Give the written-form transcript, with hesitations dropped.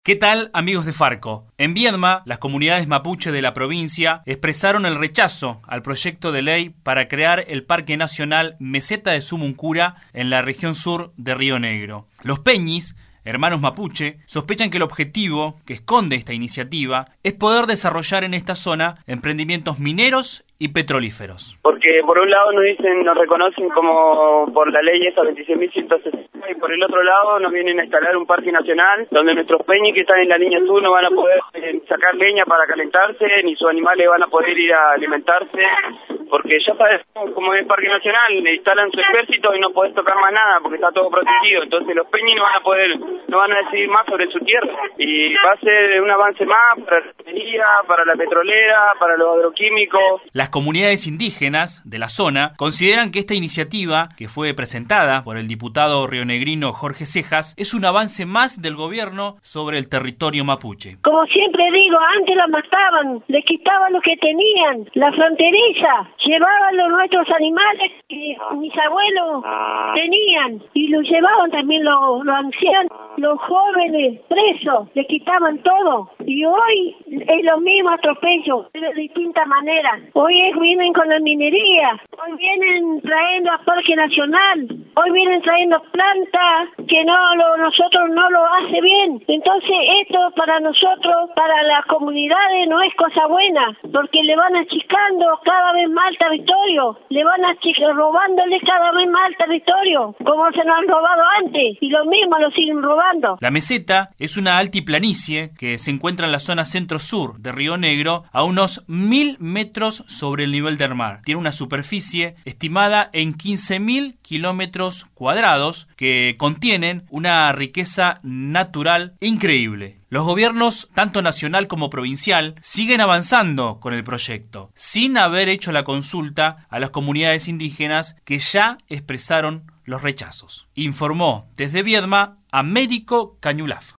¿Qué tal, amigos de Farco? En Viedma, las comunidades mapuche de la provincia expresaron el rechazo al proyecto de ley para crear el Parque Nacional Meseta de Sumuncura en la región sur de Río Negro. Los peñis, hermanos mapuche, sospechan que el objetivo que esconde esta iniciativa es poder desarrollar en esta zona emprendimientos mineros y petrolíferos. Porque por un lado nos reconocen como por la ley esa 26.160 y por el otro lado nos vienen a instalar un parque nacional donde nuestros peñis que están en la línea sur no van a poder sacar leña para calentarse, ni sus animales van a poder ir a alimentarse, porque ya sabemos como es parque nacional, le instalan su ejército y no podés tocar más nada porque está todo protegido, entonces los peñis no van a decidir más sobre su tierra y va a ser un avance más para la minería, para la petrolera, para los agroquímicos. Las comunidades indígenas de la zona consideran que esta iniciativa, que fue presentada por el diputado rionegrino Jorge Cejas, es un avance más del gobierno sobre el territorio mapuche. Como siempre digo, antes la mataban, les quitaban lo que tenían, la fronteriza, llevaban los nuestros animales que mis abuelos tenían y los llevaban también los ancianos, los jóvenes presos, les quitaban todo y hoy es lo mismo atropello, de distinta manera. Hoy vienen con la minería, hoy vienen trayendo a Parque Nacional, hoy vienen trayendo plantas que nosotros no lo hace bien. Entonces esto para nosotros, para las comunidades no es cosa buena, porque le van achicando cada vez más el territorio, le van robándole cada vez más el territorio, como se nos han robado antes, y lo mismo lo siguen robando. La meseta es una altiplanicie que se encuentra en la zona centro-sur de Río Negro, a unos 1000 metros sobre el nivel del mar. Tiene una superficie estimada en 15.000 kilómetros cuadrados que contienen una riqueza natural increíble. Los gobiernos, tanto nacional como provincial, siguen avanzando con el proyecto, sin haber hecho la consulta a las comunidades indígenas que ya expresaron los rechazos. Informó desde Viedma Américo Cañulaf.